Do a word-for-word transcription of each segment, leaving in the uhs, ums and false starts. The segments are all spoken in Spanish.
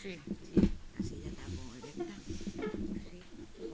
Sí, sí, así ya está como directa. Así.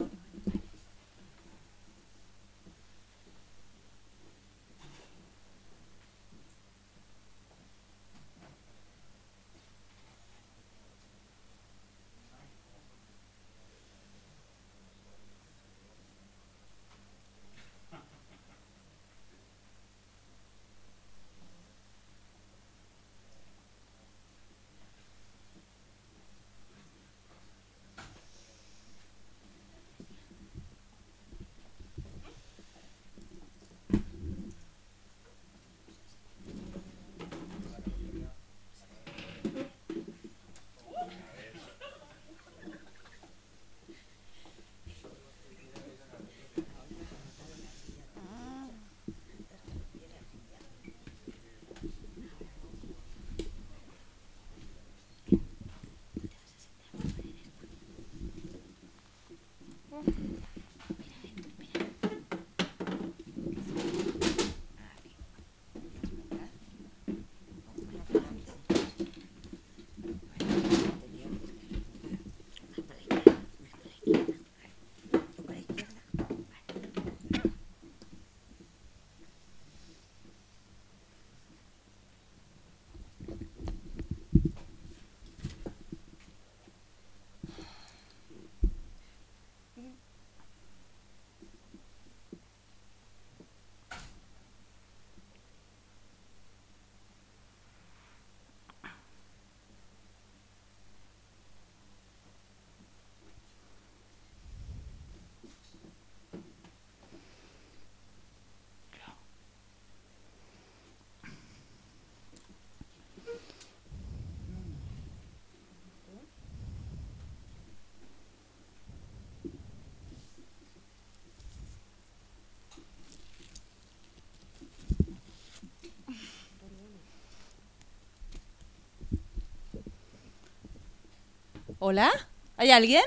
¿Hola? ¿Hay alguien?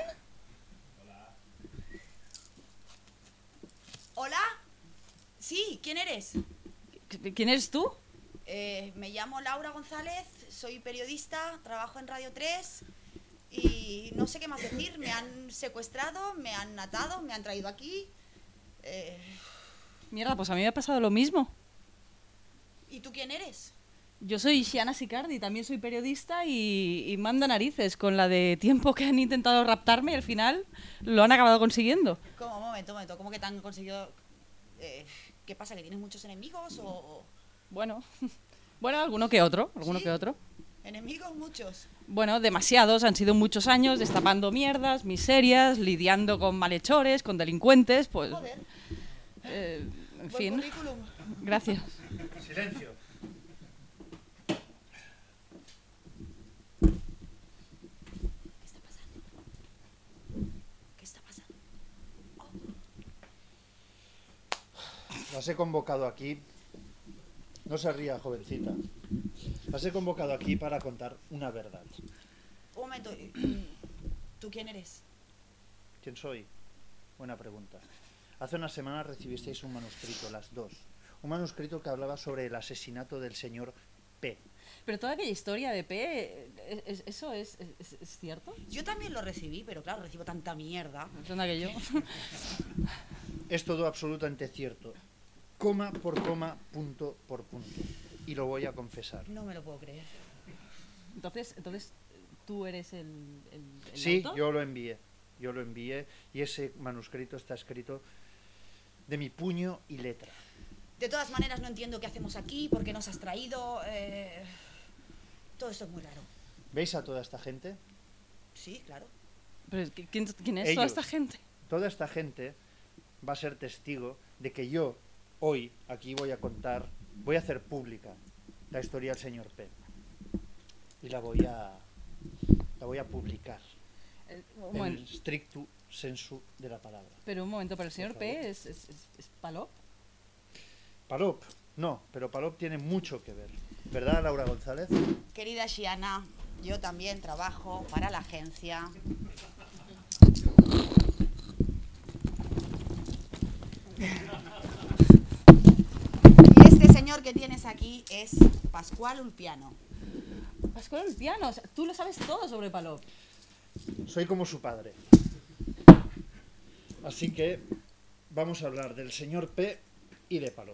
¿Hola? Sí, ¿quién eres? ¿Qui- ¿Quién eres tú? Eh, me llamo Laura González, soy periodista, trabajo en Radio tres y no sé qué más decir. Me han secuestrado, me han atado, me han traído aquí. Eh, Mierda, pues a mí me ha pasado lo mismo. ¿Y tú quién eres? Yo soy Xiana Sicardi, también soy periodista y, y manda narices con la de tiempo que han intentado raptarme y al final lo han acabado consiguiendo. ¿Cómo? Un momento, un momento. ¿Cómo que te han conseguido...? Eh, ¿Qué pasa? ¿Que tienes muchos enemigos o...? o- Bueno, bueno, alguno que otro, alguno ¿Sí? que otro. ¿Enemigos muchos? Bueno, demasiados, han sido muchos años destapando mierdas, miserias, lidiando con malhechores, con delincuentes, pues... Joder, eh, en buen fin, currículum. gracias. Silencio. ¿Qué está pasando? ¿Qué está pasando? Las he convocado aquí. No se ría, jovencita. Las he convocado aquí para contar una verdad. Un momento. mm, ¿Tú quién eres? ¿Quién soy? Buena pregunta. Hace unas semanas recibisteis un manuscrito, las dos. Un manuscrito que hablaba sobre el asesinato del señor P. Pero toda aquella historia de P, ¿es- es- ¿eso es, es, es cierto? Yo también lo recibí, pero claro, recibo tanta mierda. ¿Qué onda que yo? Es todo absolutamente cierto. Coma por coma, punto por punto. Y lo voy a confesar. No me lo puedo creer. Entonces, entonces ¿tú eres el, el, el Sí, autor? yo lo envié. Yo lo envié y ese manuscrito está escrito de mi puño y letra. De todas maneras, no entiendo qué hacemos aquí, por qué nos has traído. eh, Todo esto es muy raro. ¿Veis a toda esta gente? Sí, claro. Pero, ¿qui- ¿quién, quién es toda Ellos. esta gente? Toda esta gente va a ser testigo de que yo hoy aquí voy a contar, voy a hacer pública la historia del señor P. Y la voy a la voy a publicar Eh, un en el momento, stricto sensu de la palabra. pero un momento, pero el señor Por favor. P es, es, es, es Palop. Palop, no, pero Palop tiene mucho que ver. ¿Verdad, Laura González? Querida Xiana, yo también trabajo para la agencia. Y este señor que tienes aquí es Pascual Ulpiano. Pascual el piano, o sea, tú lo sabes todo sobre Palop. Soy como su padre. Así que vamos a hablar del señor P y de Palop.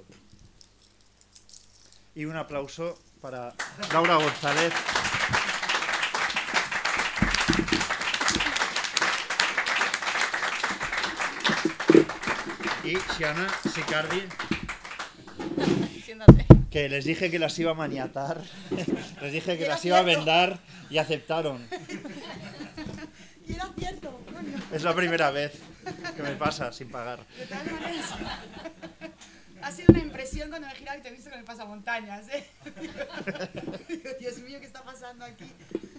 Y un aplauso para Laura González. Y Xiana Sicardi, Siéntate. que les dije que las iba a maniatar, les dije que Era las iba a cierto. vendar y aceptaron. Y era cierto, coño. Es la primera vez que me pasa sin pagar. De todas maneras, ha sido una impresión cuando me he girado y te he visto con el pasamontañas, ¿eh? Digo, Dios mío, ¿qué está pasando aquí?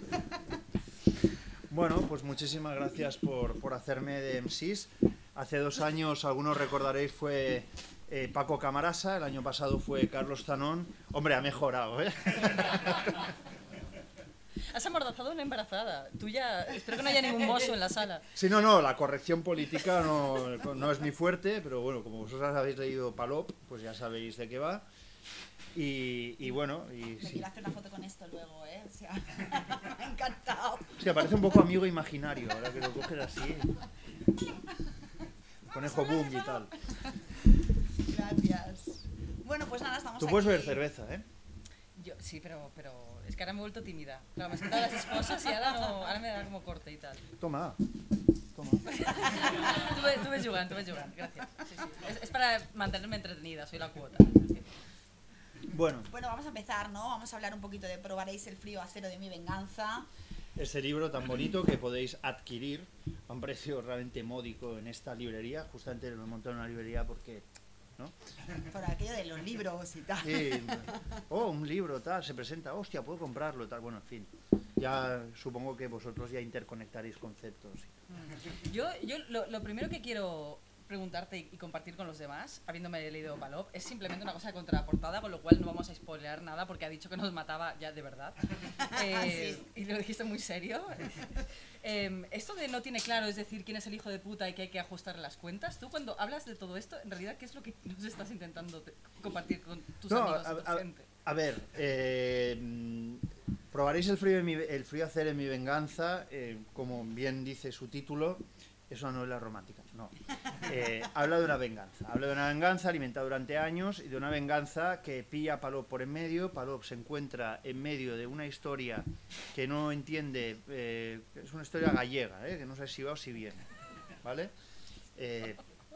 Bueno, pues muchísimas gracias por, por hacerme de M Cs. Hace dos años, algunos recordaréis, fue eh, Paco Camarasa, el año pasado fue Carlos Zanón. Hombre, ha mejorado, ¿eh? Has amordazado a una embarazada. Tú ya... Espero que no haya ningún mozo en la sala. Sí, no, no, la corrección política no, no es mi fuerte, pero bueno, como vosotros habéis leído Palop, pues ya sabéis de qué va. Y, y bueno, y Me sí. quiero hacer una foto con esto luego, ¿eh? O sea, me ha encantado. Hostia, parece un poco amigo imaginario, ahora que lo coges así. Conejo boom y tal. Gracias. Bueno, pues nada, estamos Tú aquí. puedes beber cerveza, ¿eh? Yo, sí, pero, pero es que ahora me he vuelto tímida. Claro, me has quitado las esposas y ahora, no, ahora me da como corte y tal. Toma, toma. Tú, ve- tú ves jugant, tú ves jugant, gracias. Sí, sí. Es, es para mantenerme entretenida, soy la cuota. Bueno, Bueno, vamos a empezar, ¿no? Vamos a hablar un poquito de Probaréis el frío acero de mi venganza. este libro tan bonito que podéis adquirir a un precio realmente módico en esta librería. Justamente lo he montado en una librería porque, ¿no? Por aquello de los libros y tal. Sí, oh, un libro, tal, se presenta, hostia, puedo comprarlo, tal. Bueno, en fin, ya supongo que vosotros ya interconectaréis conceptos. Yo, yo lo, lo primero que quiero preguntarte y, y compartir con los demás, habiéndome leído Palop, es simplemente una cosa de contraportada, con lo cual no vamos a spoilear nada porque ha dicho que nos mataba ya de verdad. Eh, Y lo dijiste muy serio. Eh, esto de no tiene claro, es decir, quién es el hijo de puta y que hay que ajustar las cuentas, tú cuando hablas de todo esto, en realidad, ¿qué es lo que nos estás intentando te- compartir con tus No, amigos a, o tu a- gente? a ver, eh, mm, probaréis el frío, en mi, el frío hacer en mi venganza, eh, como bien dice su título, es una novela romántica. No. Eh, habla de una venganza. Habla de una venganza alimentada durante años y de una venganza que pilla a Palop por en medio. Palop se encuentra en medio de una historia que no entiende, eh, es una historia gallega, eh, que no sé si va o si viene, ¿vale? Eh,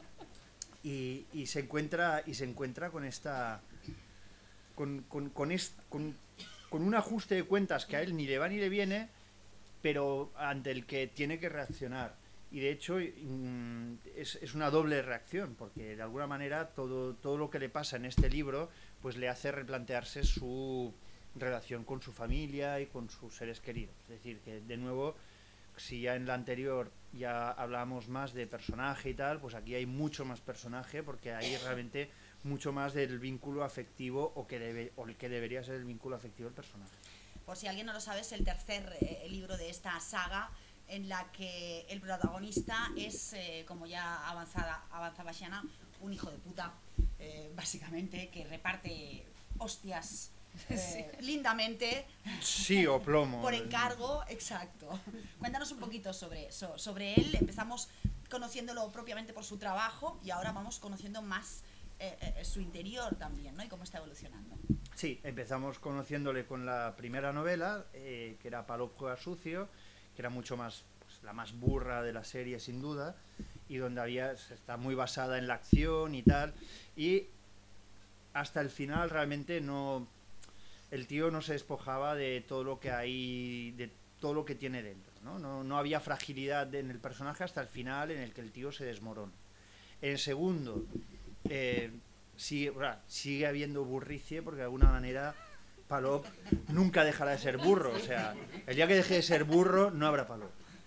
y, y se encuentra y se encuentra con esta con, con, con, est- con, con un ajuste de cuentas que a él ni le va ni le viene, pero ante el que tiene que reaccionar. Y de hecho mm, es, es una doble reacción, porque de alguna manera todo, todo lo que le pasa en este libro pues le hace replantearse su relación con su familia y con sus seres queridos. Es decir, que de nuevo, si ya en la anterior ya hablábamos más de personaje y tal, pues aquí hay mucho más personaje, porque hay realmente mucho más del vínculo afectivo o que, debe, o el que debería ser el vínculo afectivo del personaje. Por si alguien no lo sabe, es el tercer eh, libro de esta saga en la que el protagonista es, eh, como ya avanzada, avanzaba Xiana, un hijo de puta, eh, básicamente, que reparte hostias eh, Sí. lindamente Sí, o plomo. por encargo, exacto. Cuéntanos un poquito sobre eso, sobre él. Empezamos conociéndolo propiamente por su trabajo y ahora vamos conociendo más eh, eh, su interior también, ¿no? Y cómo está evolucionando. Sí, empezamos conociéndole con la primera novela, eh, que era Palop juega sucio, que era mucho más, pues, la más burra de la serie sin duda, y donde había, está muy basada en la acción y tal, y hasta el final realmente no, el tío no se despojaba de todo lo que hay, de todo lo que tiene dentro, ¿no? No, no había fragilidad en el personaje hasta el final en el que el tío se desmorona. En segundo, eh, sigue, o sea, sigue habiendo burricie, porque de alguna manera Palop nunca dejará de ser burro. O sea, el día que deje de ser burro, no habrá Palop.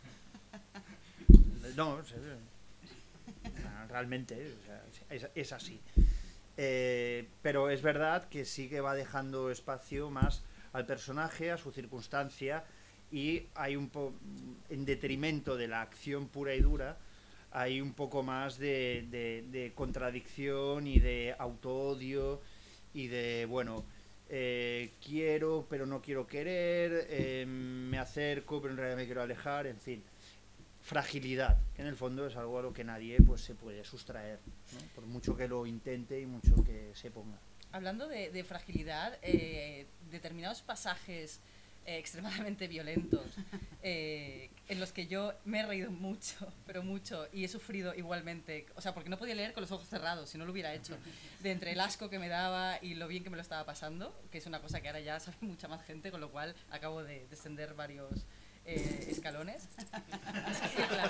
No, realmente, o sea, es, es así. Eh, pero es verdad que sí que va dejando espacio más al personaje, a su circunstancia, y hay un po en detrimento de la acción pura y dura, hay un poco más de, de, de contradicción y de autoodio y de, bueno, eh, quiero pero no quiero querer, eh, me acerco pero en realidad me quiero alejar, en fin. Fragilidad, que en el fondo es algo a lo que nadie pues se puede sustraer, ¿no? Por mucho que lo intente y mucho que se ponga. Hablando de, de fragilidad, eh, determinados pasajes eh, extremadamente violentos, eh, en los que yo me he reído mucho, pero mucho, y he sufrido igualmente, o sea, porque no podía leer con los ojos cerrados, si no lo hubiera hecho, de entre el asco que me daba y lo bien que me lo estaba pasando, que es una cosa que ahora ya sabe mucha más gente, con lo cual acabo de descender varios eh, escalones. Sí, claro.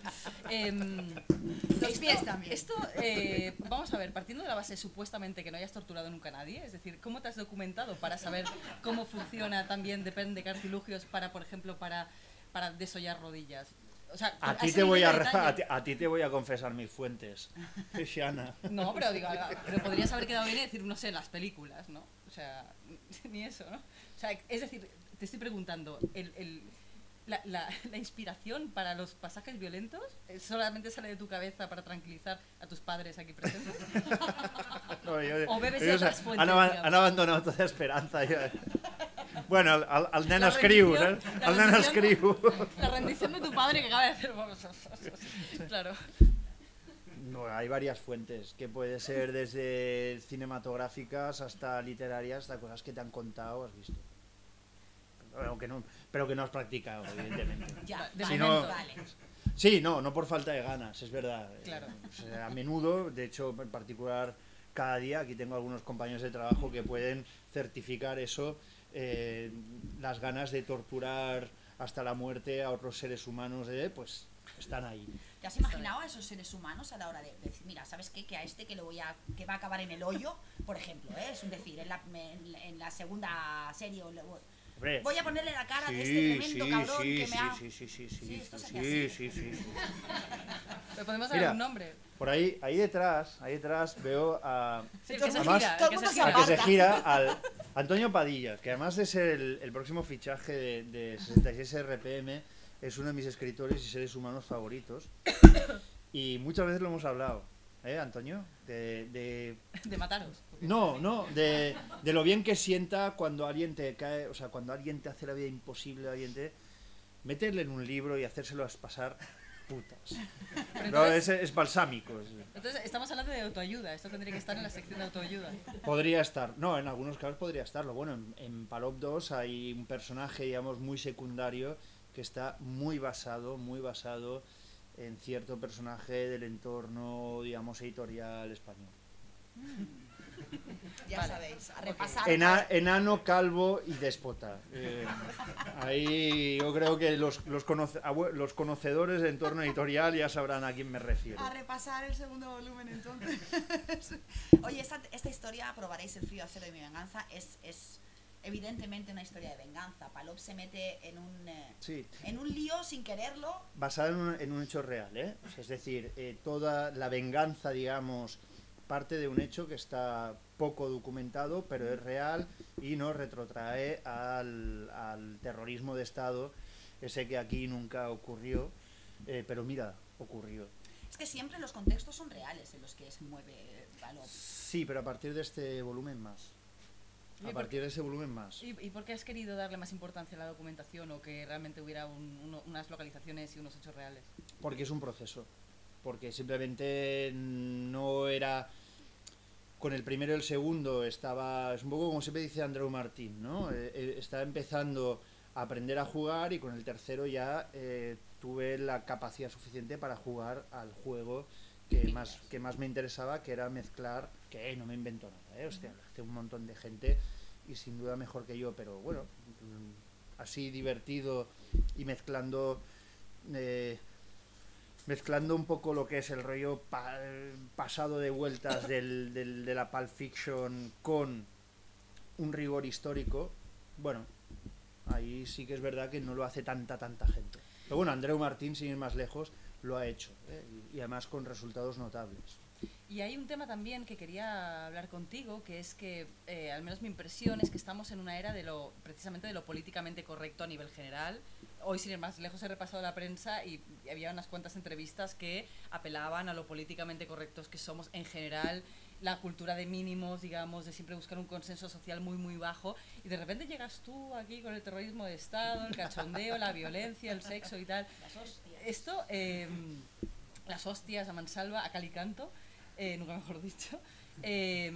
Em, Los esto- pies también. Esto, eh, vamos a ver, partiendo de la base supuestamente que no hayas torturado nunca a nadie, es decir, ¿cómo te has documentado para saber cómo funciona también, depende de artilugios para, por ejemplo, para, para desollar rodillas? O sea, A ¿has ti, te seguido voy a, el re- detalle? a, ti, a ti te voy a confesar mis fuentes, Xiana. No, pero digo, pero podrías haber quedado bien y decir, no sé, las películas, ¿no? O sea, ni eso, ¿no? O sea, es decir, te estoy preguntando, el, el, la, la, la inspiración para los pasajes violentos eh, solamente sale de tu cabeza para tranquilizar a tus padres aquí presentes. No, yo- O bebes de ellos otras han, fuentes, aba- digamos. han abandonado toda esperanza. Yo- Bueno, al, al, al La nano escriu, rendición- ¿eh? la Al nano rendición- escriu. La rendición de tu padre que acaba de hacer. Vamos, claro. No, hay varias fuentes, que puede ser desde cinematográficas hasta literarias, hasta cosas que te han contado, has visto. Pero que no, pero que no has practicado, evidentemente. Ya, De vale, momento. vale. Sí, no, no por falta de ganas, es verdad. Claro. Eh, o sea, a menudo, de hecho, en particular cada día, aquí tengo algunos compañeros de trabajo que pueden certificar eso, eh, las ganas de torturar hasta la muerte a otros seres humanos, eh, pues están ahí. ¿Te has imaginado a esos seres humanos a la hora de decir, mira, ¿sabes qué? Que a este que lo voy a, que va a acabar en el hoyo, por ejemplo, ¿eh? Es un decir, en la, en la- en la segunda serie, o lo- Hombre, voy a ponerle la cara de sí, este tremendo sí, cabrón sí, que me sí, ha... sí, sí, sí, sí, Sí, esto se sí, hace sí, así. sí, sí. ¿Le podemos dar Mira. un nombre? Por ahí, ahí detrás, ahí detrás veo a, Sí, el todo que se el mundo- gira, todo el el que mundo se se gira. al que se aparta. gira al Antonio Padilla, que además de ser el, el próximo fichaje de, de sesenta y seis R P M, es uno de mis escritores y seres humanos favoritos. Y muchas veces lo hemos hablado, ¿eh, Antonio? De, de- De mataros. no, no, de, de lo bien que sienta cuando alguien te cae, o sea, cuando alguien te hace la vida imposible, alguien te... meterle en un libro y hacérselos pasar putas. Pero No, entonces, es, es balsámico. es- entonces, estamos hablando de autoayuda. Esto tendría que estar en la sección de autoayuda. Podría estar, no, en algunos casos podría estarlo. Bueno, en, en Palop dos hay un personaje, digamos, muy secundario que está muy basado, muy basado en cierto personaje del entorno, digamos, editorial español. Ya Vale. sabéis, a Ok. repasar. Ena- enano, calvo y déspota. Eh, ahí yo creo que los, los, conoce- abue- los conocedores de entorno editorial ya sabrán a quién me refiero. A repasar el segundo volumen entonces. Oye, esta, esta historia, Probaréis el frío acero de mi venganza, es, es evidentemente una historia de venganza. Palop se mete en un, eh, Sí, en un lío sin quererlo. basado en un, en un hecho real, ¿eh? O sea, es decir, eh, toda la venganza, digamos, parte de un hecho que está poco documentado, pero es real y nos retrotrae al, al terrorismo de Estado, ese que aquí nunca ocurrió, eh, pero mira, ocurrió. Es que siempre los contextos son reales en los que se mueve Palop. Sí, pero a partir de este volumen más. ¿Y A por partir de ese volumen más. ¿Y, ¿Y por qué has querido darle más importancia a la documentación o que realmente hubiera un- uno- unas localizaciones y unos hechos reales? Porque es un proceso. Porque simplemente no era... Con el primero y el segundo estaba... Es un poco como siempre dice Andreu Martín, ¿no? Eh, eh, estaba empezando a aprender a jugar y con el tercero ya eh, tuve la capacidad suficiente para jugar al juego que más, que más me interesaba, que era mezclar... Que eh, no me invento nada, ¿eh? Hostia, lo hace un montón de gente y sin duda mejor que yo, pero bueno, mm, así divertido y mezclando... Eh, mezclando un poco lo que es el rollo pa- pasado de vueltas del, del- de la Pulp Fiction con un rigor histórico, bueno, ahí sí que es verdad que no lo hace tanta, tanta gente. Pero bueno, Andreu Martín, sin ir más lejos, lo ha hecho, ¿eh? y, y además con resultados notables. Y hay un tema también que quería hablar contigo, que es que, eh, al menos mi impresión es que estamos en una era de lo, precisamente de lo políticamente correcto a nivel general. Hoy, sin ir más lejos, he repasado la prensa y había unas cuantas entrevistas que apelaban a lo políticamente correctos que somos en general la cultura de mínimos, digamos, de siempre buscar un consenso social muy, muy bajo, y de repente llegas tú aquí con el terrorismo de Estado, el cachondeo, la violencia, el sexo y tal. Las hostias. Esto, eh, las hostias a mansalva, a calicanto, eh, nunca mejor dicho, eh,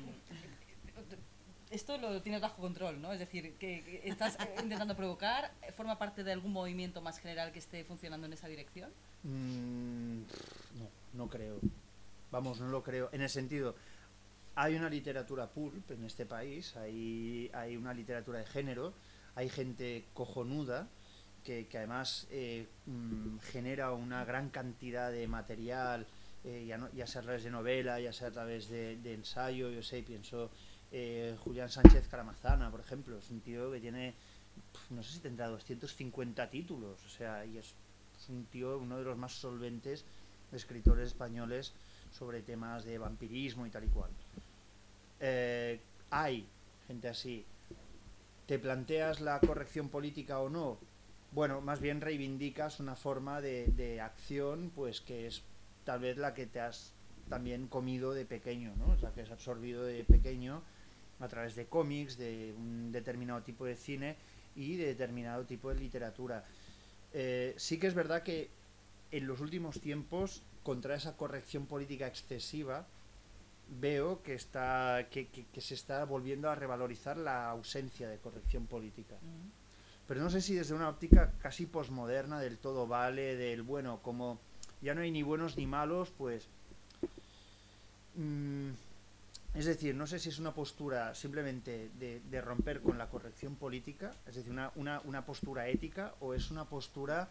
esto lo tienes bajo control, ¿no? Es decir, que, que estás intentando provocar, ¿forma parte de algún movimiento más general que esté funcionando en esa dirección? Mm, no, no creo. Vamos, no lo creo. En el sentido, hay una literatura pulp en este país, hay, hay una literatura de género, hay gente cojonuda que, que además eh, mm, genera una gran cantidad de material, eh, ya, no, ya sea a través de novela, ya sea a través de, de ensayo. Yo sé, pienso eh, Julián Sánchez Caramazana, por ejemplo, es un tío que tiene, no sé si tendrá doscientos cincuenta títulos, o sea, y es, es un tío, uno de los más solventes escritores españoles sobre temas de vampirismo y tal y cual. Eh, hay gente así. ¿Te planteas la corrección política o no? Bueno, más bien reivindicas una forma de, de acción, pues que es tal vez la que te has también comido de pequeño, ¿no? Es la que has absorbido de pequeño a través de cómics, de un determinado tipo de cine y de determinado tipo de literatura. Eh, sí que es verdad que en los últimos tiempos, contra esa corrección política excesiva, veo que está que, que, que se está volviendo a revalorizar la ausencia de corrección política. Mm. Pero no sé si desde una óptica casi posmoderna del todo vale, del bueno, como ya no hay ni buenos ni malos, pues... Mmm, es decir, no sé si es una postura simplemente de, de romper con la corrección política, es decir, una, una, una postura ética, o es una postura...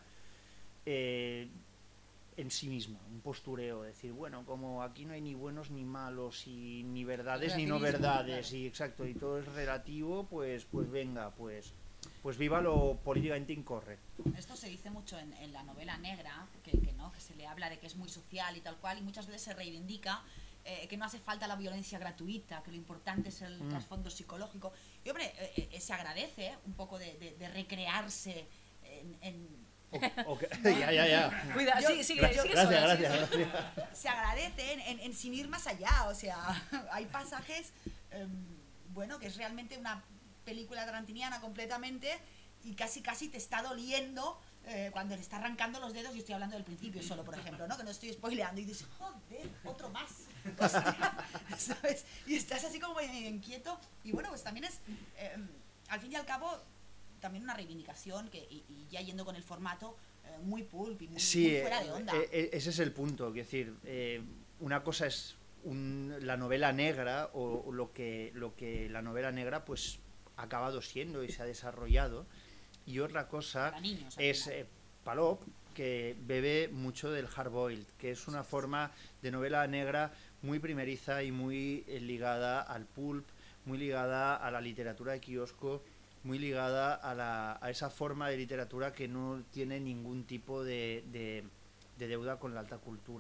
Eh, en sí misma, un postureo, decir, bueno, como aquí no hay ni buenos ni malos y ni verdades ni no verdades, y exacto, y todo es relativo, pues pues venga, pues pues viva lo políticamente incorrecto. Esto se dice mucho en, en la novela negra, que, que no, que se le habla de que es muy social y tal cual, y muchas veces se reivindica eh, que no hace falta la violencia gratuita, que lo importante es el mm. trasfondo psicológico. Y hombre, eh, eh, se agradece un poco de, de, de recrearse en, en O, okay. ya, ya, ya. Cuidado, sí, sí, gracias, sí, gracias, sola, gracias, sí, gracias. Se agradece en, en, en sin ir más allá, o sea, hay pasajes, eh, bueno, que es realmente una película tarantiniana completamente y casi casi te está doliendo eh, cuando le está arrancando los dedos, y estoy hablando del principio solo, por ejemplo, ¿no? Que no estoy spoileando, y dices, joder, otro más, hostia, ¿sabes? Y estás así como inquieto, y bueno, pues también es, eh, al fin y al cabo, también una reivindicación que, y, y ya yendo con el formato eh, muy pulp y muy, sí, muy fuera de onda. Eh, eh, ese es el punto, es decir, eh, una cosa es un, la novela negra o, o lo que lo que la novela negra pues ha acabado siendo y se ha desarrollado, y otra cosa niños, es eh, Palop, que bebe mucho del hardboiled, que es una forma de novela negra muy primeriza y muy eh, ligada al pulp, muy ligada a la literatura de kiosco, muy ligada a, la, a esa forma de literatura que no tiene ningún tipo de, de, de deuda con la alta cultura.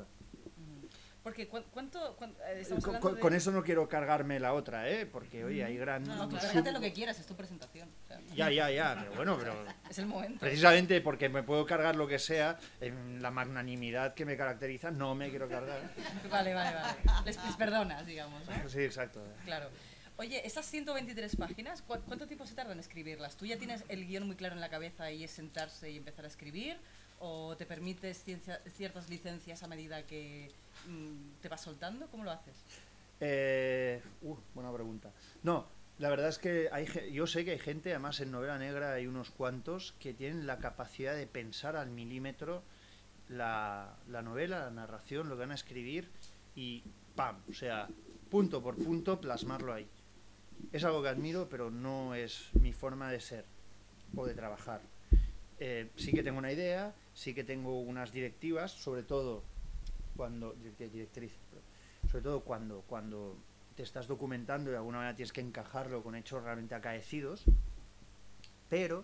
Porque cu ¿cuánto, cuánto eh, con, con, de... con eso no quiero cargarme la otra, ¿eh? Porque oye, hay gran... No, no, claro, sub... lo que quieras, es tu presentación. O sea, ya, ya, ya, pero bueno, pero... es el momento. Precisamente porque me puedo cargar lo que sea, en la magnanimidad que me caracteriza, no me quiero cargar. Vale, vale, vale. Les, les perdonas, digamos, ¿no? Sí, exacto. Claro. Oye, estas ciento veintitrés páginas, ¿cu ¿cuánto tiempo se tarda en escribirlas? ¿Tú ya tienes el guión muy claro en la cabeza y es sentarse y empezar a escribir? ¿O te permites ciencia, ciertas licencias a medida que mmm, te vas soltando? ¿Cómo lo haces? Eh, uh, buena pregunta. No, la verdad es que hay, yo sé que hay gente, además en novela negra hay unos cuantos, que tienen la capacidad de pensar al milímetro la, la novela, la narración, lo que van a escribir y ¡pam! O sea, punto por punto, plasmarlo ahí. Es algo que admiro, pero no es mi forma de ser o de trabajar. Eh, sí que tengo una idea, sí que tengo unas directivas, sobre todo cuando directriz, sobre todo cuando cuando te estás documentando y de alguna manera tienes que encajarlo con hechos realmente acaecidos, pero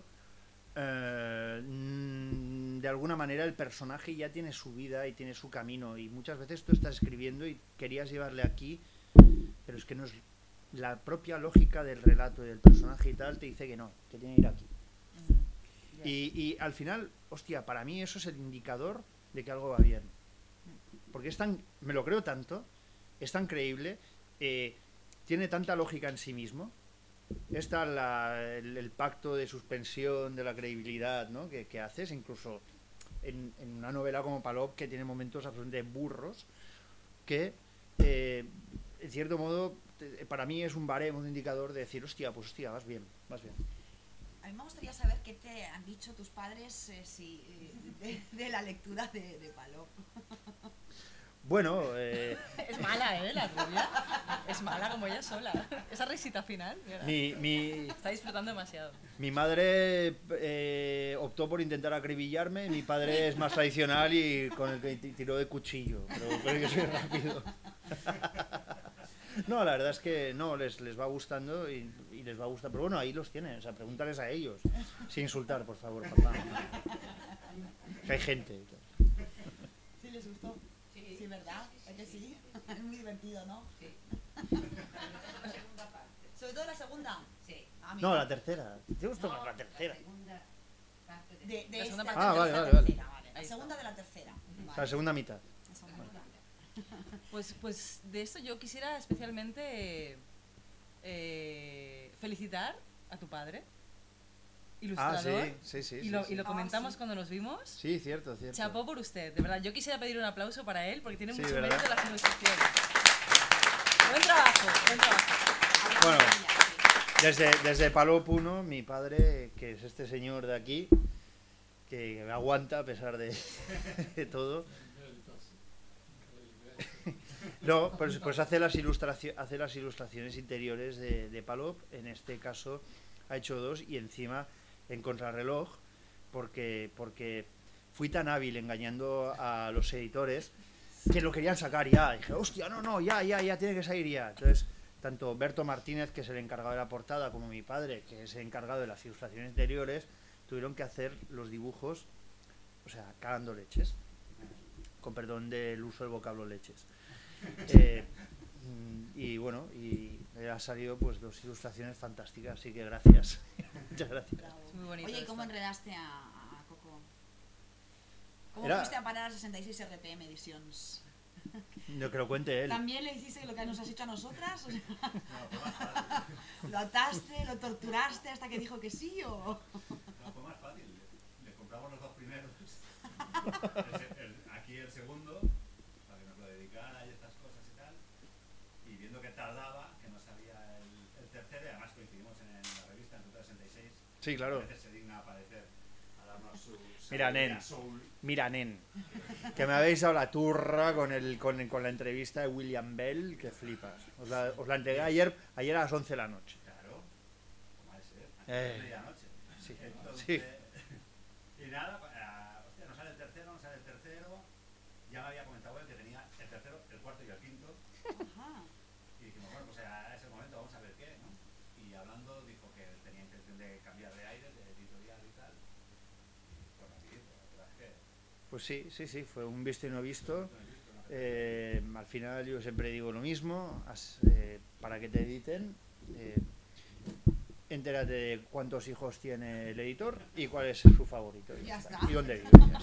eh, de alguna manera el personaje ya tiene su vida y tiene su camino, y muchas veces tú estás escribiendo y querías llevarle aquí, pero es que no es la propia lógica del relato y del personaje y tal, te dice que no, que tiene que ir aquí. Mm, yeah. y, y al final, hostia, para mí eso es el indicador de que algo va bien. Porque es tan, me lo creo tanto, es tan creíble, eh, tiene tanta lógica en sí mismo. Está la, el, el pacto de suspensión de la credibilidad, ¿no? que, que haces, incluso en, en una novela como Palop, que tiene momentos absolutamente burros, que eh, en cierto modo te, para mí es un baremo, un indicador de decir, hostia, pues hostia, vas bien, vas bien. A mí me gustaría saber qué te han dicho tus padres eh, si, de, de la lectura de, de Palop. Bueno, eh, Es mala, ¿eh? La rubia. Es mala como ella sola. Esa risita final, mira. mi, mi, Está disfrutando demasiado. mi madre eh, optó por intentar acribillarme, mi padre es más tradicional y con el que tiró de cuchillo, pero, pero yo soy rápido. No, la verdad es que no, les, les va gustando y, y les va a gustar, pero bueno, ahí los tienes, o sea, pregúntales a ellos, sin insultar, por favor, papá. Que hay gente. ¿Sí les gustó? Sí, sí, ¿verdad? ¿Es que sí? Es muy divertido, ¿no? Sí. Sobre todo la segunda. Sí. Ah, No, la tercera. ¿Te gustó más la tercera? La segunda parte de... De, de La segunda esta, parte. Ah, de vale, la vale, tercera, vale. La Ahí segunda está. de la tercera. Vale. La segunda mitad. La segunda. Pues, pues de esto yo quisiera especialmente eh, felicitar a tu padre, Ah, ilustrador. sí, sí, sí. y sí, lo, sí. y lo Ah, comentamos sí. cuando nos vimos. Sí, cierto, cierto. Chapó por usted, de verdad. Yo quisiera pedir un aplauso para él porque tiene Sí, mucho ¿verdad? mérito en las ilustraciones. Buen trabajo, buen trabajo. Bueno, desde, desde Palop uno, mi padre, que es este señor de aquí, que me aguanta a pesar de, de todo. No, pues, pues hace, las ilustracio- hace las ilustraciones interiores de, de Palop. En este caso ha hecho dos y encima en contrarreloj, porque, porque fui tan hábil engañando a los editores que lo querían sacar ya. Dije, hostia, no, no, ya, ya, ya, tiene que salir ya. Entonces, tanto Berto Martínez, que es el encargado de la portada, como mi padre, que es el encargado de las ilustraciones interiores, tuvieron que hacer los dibujos, o sea, cagando leches. Con perdón del uso del vocablo leches. Eh, y bueno, y ha salido pues dos ilustraciones fantásticas, así que gracias. Muchas gracias. Bravo. Es muy bonito Oye, ¿y esto. cómo enredaste a, a Coco? ¿Cómo Era- fuiste a parar a sesenta y seis R P M Editions? No, que lo cuente él. ¿También le hiciste lo que nos has hecho a nosotras? O sea, ¿lo ataste, lo torturaste hasta que dijo que sí o...? No, fue más fácil. Le, le compramos los dos primeros. El se- el- aquí el segundo, para que nos lo dedicara y estas cosas y tal. Y viendo que tardaba, que no sabía el, el tercero, y además coincidimos en, la revista en Ruta sesenta y seis. Sí, claro. A veces se digna a aparecer a darnos su Mira, sabiduría nen. soul. Mira, nen, que me habéis dado la turra con, el, con, con la entrevista de William Bell, que flipas. Os la, os la entregué ayer, ayer a las once de la noche. Claro, como ha de ser. Antes Eh. de medianoche. Sí, Entonces, sí. Y nada, uh, hostia, no sale el tercero, no sale el tercero. Ya me había comentado él que tenía el tercero, el cuarto y el quinto. Ajá. Y dijimos, bueno, pues a ese momento vamos a ver qué, ¿no? Y hablando dijo que tenía intención de cambiar de aire, de editorial y tal. Y pues rapidito, la verdad es que Pues sí, sí, sí, fue un visto y no visto. no he visto una Eh, al final yo siempre digo lo mismo, as- eh, para que te editen, eh, entérate de cuántos hijos tiene el editor y cuál es su favorito. Y, Ya está. está. Y dónde vive. Ya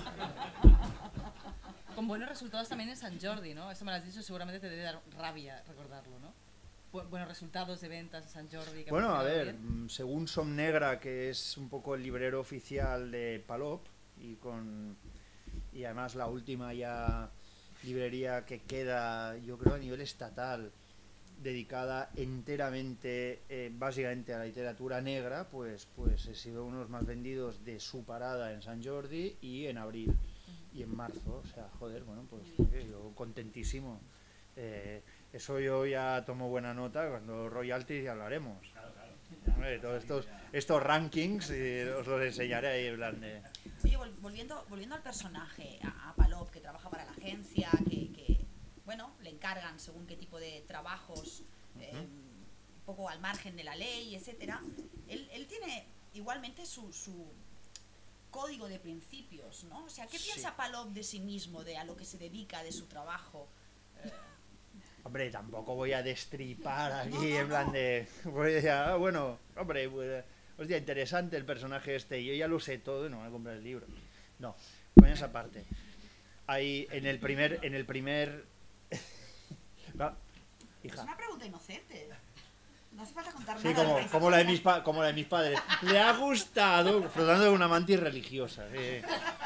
está. Con buenos resultados también en San Jordi, ¿no? Eso me lo has dicho, seguramente te debe dar rabia recordarlo, ¿no? Bu- buenos resultados de ventas en San Jordi. que ha Bueno, a funcionado ver, bien. mm, según Som Negra, que es un poco el librero oficial de Palop, y con y además la última ya librería que queda, yo creo, a nivel estatal, dedicada enteramente, eh, básicamente a la literatura negra, pues, pues he sido uno de los más vendidos de su parada en San Jordi y en abril y en marzo. O sea, joder, bueno, pues oye, yo contentísimo. Eh, eso yo ya tomo buena nota, cuando royalties ya hablaremos. Claro, claro. Hombre, todos estos, estos rankings eh, os los enseñaré ahí en plan de... Oye, vol- volviendo, volviendo al personaje, a, a Palop, que trabaja para la agencia, que, que, bueno, le encargan según qué tipo de trabajos, eh, un poco al margen de la ley, etcétera. Él, él tiene igualmente su, su código de principios, ¿no? O sea, ¿qué Sí. piensa Palop de sí mismo, de a lo que se dedica, de su trabajo? Eh, Hombre, tampoco voy a destripar aquí No, no, en plan no. de... Pues ya, bueno, hombre, pues, hostia, interesante el personaje este, yo ya lo sé todo y no voy a comprar el libro. No, coño esa parte. Hay en el primer... En el primer... Va, Es hija. una pregunta inocente. No hace falta contar Sí, nada. como, de la como, la de historia. mis pa- como la de mis padres. Le ha gustado, flotando de una mantis religiosa. Sí.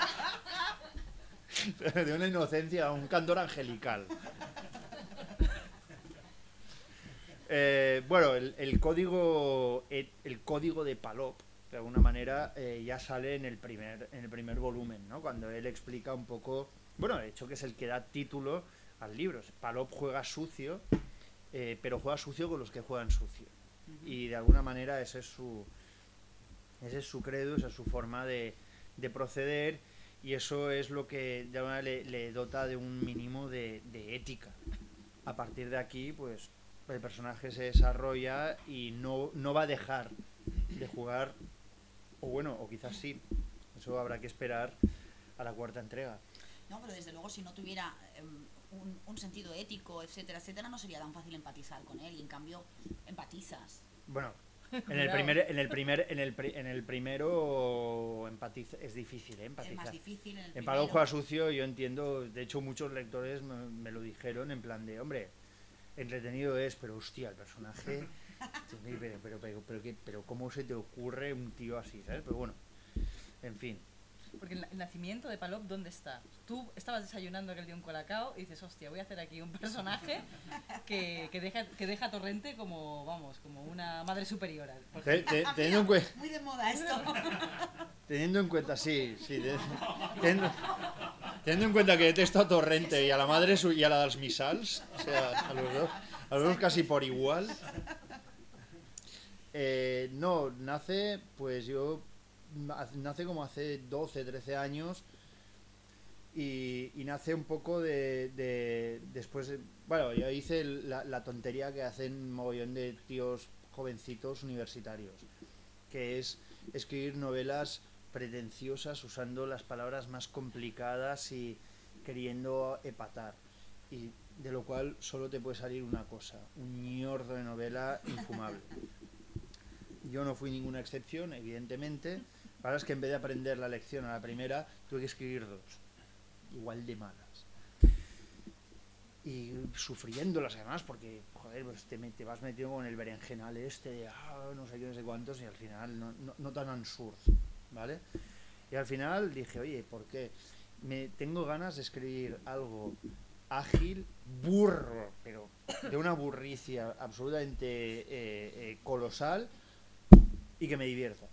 De una inocencia, un candor angelical. Eh, bueno, el, el código el, el código de Palop, de alguna manera, eh, ya sale en el primer en el primer volumen, ¿no? Cuando él explica un poco, bueno, de hecho que es el que da título al libro. Palop juega sucio, eh, pero juega sucio con los que juegan sucio. Y de alguna manera ese es su ese es su credo, esa es su forma de, de proceder, y eso es lo que de alguna manera le, le dota de un mínimo de, de ética. A partir de aquí, pues el personaje se desarrolla y no, no va a dejar de jugar, o bueno, o quizás sí, eso habrá que esperar a la cuarta entrega. No, pero desde luego si no tuviera eh, un, un sentido ético, etcétera, etcétera, no sería tan fácil empatizar con él, y en cambio empatizas. Bueno, en el primer, en el primer, en el, pri- en el primero empatiza, es difícil, ¿eh? Empatizar. Es más difícil en el En primero. Palop juega sucio, yo entiendo, de hecho muchos lectores me, me lo dijeron en plan de, hombre, entretenido es, pero hostia, el personaje, pero, pero, pero, pero, pero, ¿qué- pero ¿cómo se te ocurre un tío así, ¿sabes? Pero bueno, en fin. Porque el, el nacimiento de Palop, ¿dónde está? Tú estabas desayunando aquel día un colacao y dices, hostia, voy a hacer aquí un personaje que, que, deja, que deja a Torrente como, vamos, como una madre superiora. Por Te- ejemplo. te- teniendo, en cue- Muy de moda esto. teniendo en cuenta, sí, sí, te- teniendo, teniendo en cuenta que detesto a Torrente y a la madre su- y a la dels Missals, o sea, a los dos, a los dos casi por igual. Eh, no, nace, pues yo, nace como hace doce, trece años, y, y nace un poco de, de después, de- bueno, yo hice el- la, la tontería que hacen un mogollón de tíos jovencitos universitarios, que es escribir novelas pretenciosas usando las palabras más complicadas y queriendo epatar, y de lo cual solo te puede salir una cosa, un ñordo de novela infumable. Yo no fui ninguna excepción, evidentemente. La verdad es que en vez de aprender la lección a la primera, tuve que escribir dos, igual de malas. Y sufriéndolas además, porque, joder, pues te, te vas metido con el berenjenal este de, ah, no sé qué, no sé cuántos, y al final no, no, no tan absurd, ¿vale? Y al final dije, oye, ¿por qué? Me tengo ganas de escribir algo ágil, burro, pero de una burricia absolutamente eh, eh, colosal, y que me divierta.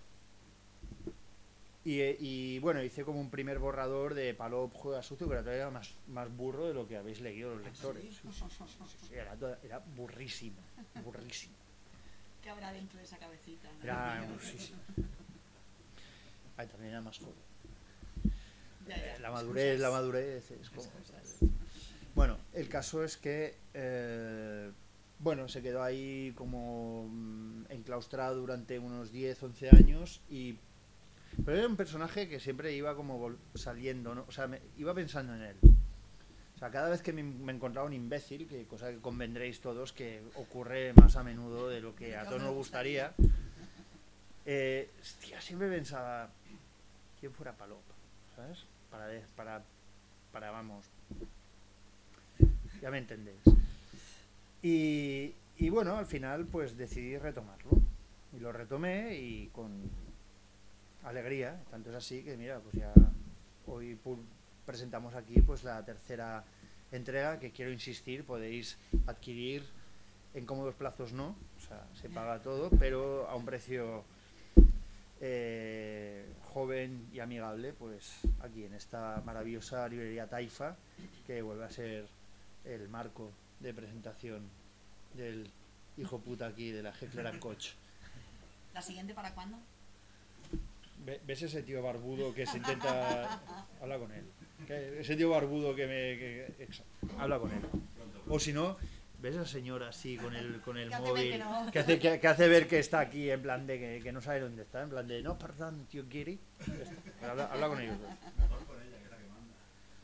Y, y bueno, hice como un primer borrador de Palop juega sucio, que era todavía más, más burro de lo que habéis leído los lectores. Sí, sí, sí, sí, sí, era, toda- era burrísimo, burrísimo. ¿Qué habrá dentro de esa cabecita? ¿no? Era burrísimo. Ay, también era más joven. Ya, ya. La madurez, la madurez es como... Excusas. Bueno, el caso es que eh, bueno, se quedó ahí como mm, enclaustrado durante unos diez, once años, y pero era un personaje que siempre iba como vol- saliendo, ¿no? O sea, me, iba pensando en él. O sea, cada vez que me, me encontraba un imbécil, que cosa que convendréis todos que ocurre más a menudo de lo que a todos nos gustaría, eh, hostia, siempre pensaba, ¿quién fuera Palop? ¿Sabes? Para, de- para, para, vamos, ya me entendéis. Y, y bueno, al final pues decidí retomarlo. Y lo retomé y con alegría. Tanto es así que mira, pues ya hoy pu- presentamos aquí pues la tercera entrega, que quiero insistir, podéis adquirir en cómodos plazos, no, o sea, se paga todo, pero a un precio eh, joven y amigable, pues aquí en esta maravillosa librería Taifa, que vuelve a ser el marco de presentación del hijo puta aquí de la Heckler and Koch. ¿La siguiente para cuándo? Ve- ¿Ves ese tío barbudo que se intenta... Habla con él. Que ese tío barbudo que me... que- que- ex- Habla con él. O si no, ¿ves a esa señora así con el, con el Que hace ver móvil? que no. Que hace, que, que hace ver que está aquí, en plan de que, que no sabe dónde está, en plan de, no, perdón, tío Giri. Ya está. Pero Habla, habla con ellos dos. Mejor con ella, que es la que manda.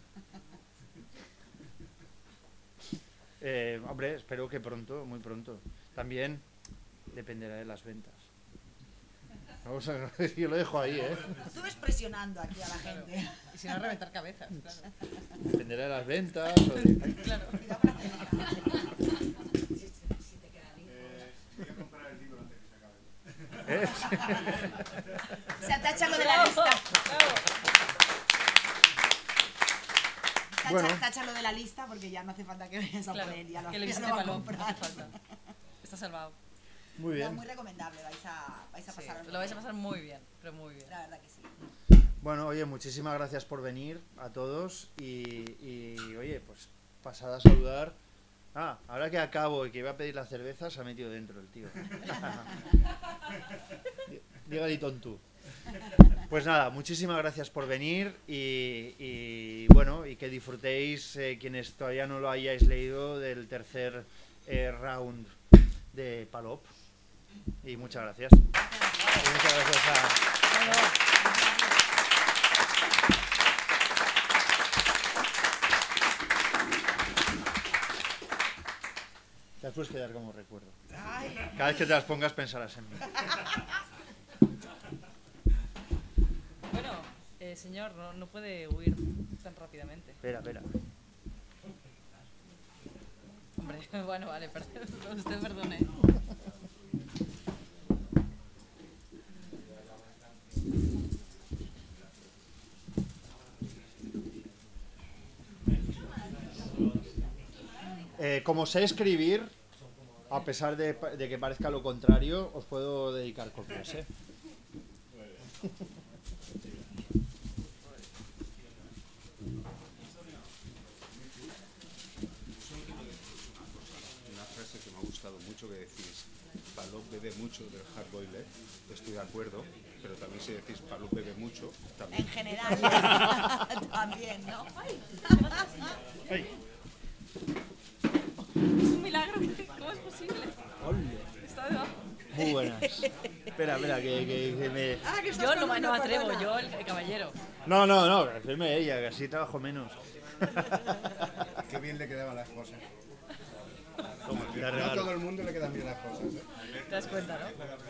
Eh, hombre, espero que pronto, muy pronto. También dependerá de las ventas. Vamos a, yo lo dejo ahí, ¿eh? Tú ves presionando aquí a la Claro. gente. Y si no, reventar cabezas, claro. Dependerá de las ventas. O de... Claro. Cuidado con la cena. ¿Eh? Se atacha lo de la lista. Tacha, Bueno. tacha lo de la lista porque ya no hace falta que vayas a Claro, poner. Ya lo, que le ya visite lo va a Palop, no comprar. hace falta. Está salvado. Muy No, bien. muy recomendable, vais a, vais a Sí, pasar. lo vais a pasar muy bien, pero muy bien. La verdad que sí. Bueno, oye, muchísimas gracias por venir a todos y, y, oye, pues pasad a saludar. Ah, ahora que acabo y que iba a pedir la cerveza, se ha metido dentro el tío. Diga y tonto. Pues nada, muchísimas gracias por venir y, y, bueno, y que disfrutéis, eh, quienes todavía no lo hayáis leído, del tercer eh, round de Palop. Y muchas gracias. Y muchas gracias a... Te las puedes quedar como recuerdo. Ay, Cada vez que te las pongas pensarás en mí. Bueno, eh, señor, no, no puede huir tan rápidamente. Espera, espera. Hombre, bueno, vale, perdón, usted perdone. Eh, como sé escribir, a pesar de, pa- de que parezca lo contrario, os puedo dedicar copias, ¿eh? Una frase que me ha gustado mucho que decís, Palop bebe mucho del hard boiler, estoy de acuerdo, pero también si decís Palop bebe mucho, también. en general. También, ¿no? ¡Ay! Es un milagro, ¿cómo es posible? Está debajo. Muy buenas. Espera, espera, que, que- que me... Ah, que estás Yo no, con me- no una me atrevo, corona. yo el, el caballero. No, no, no, que firme ella, que así trabajo menos. Qué bien le quedaban las cosas. Toma, te No a regalo. todo el mundo le quedan bien las cosas, ¿eh? Te das cuenta, ¿no?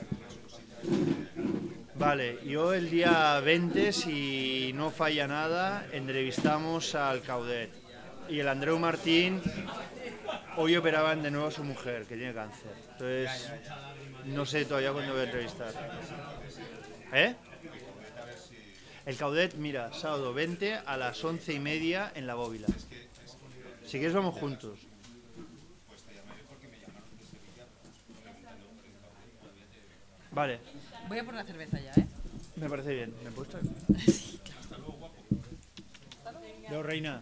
Vale, yo el día veinte, si no falla nada, entrevistamos al Caudet. Y el Andreu Martín, hoy operaban de nuevo a su mujer, que tiene cáncer. Entonces, no sé todavía cuándo voy a entrevistar. ¿Eh? El Caudet, mira, sábado veinte a las once y media en la Bóvila. Si quieres vamos juntos. Vale, Voy a por una cerveza ya, ¿eh? me parece bien. ¿Me puedes traer? Yo, reina.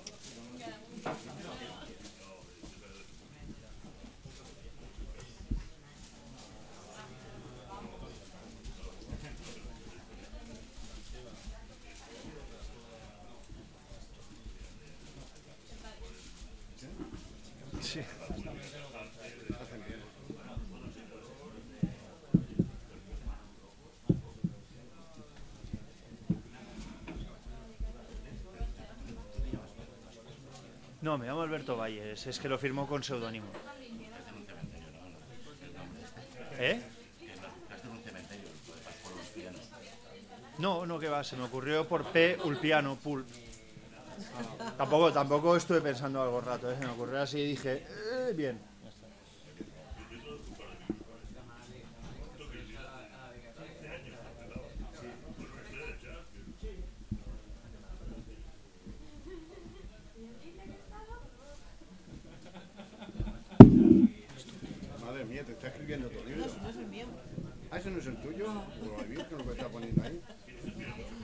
Sí. No, me llamo Alberto Valles, es que lo firmó con seudónimo. ¿Eh? No, no, que va, se me ocurrió por P. Ulpiano, Pulp. Tampoco, tampoco estuve pensando algo rato, ¿eh? Se me ocurrió así y dije, eh, bien. Ya está. Madre mía, te está escribiendo tu libro. Ah, ese no es el tuyo. Pues lo he visto lo que está poniendo ahí.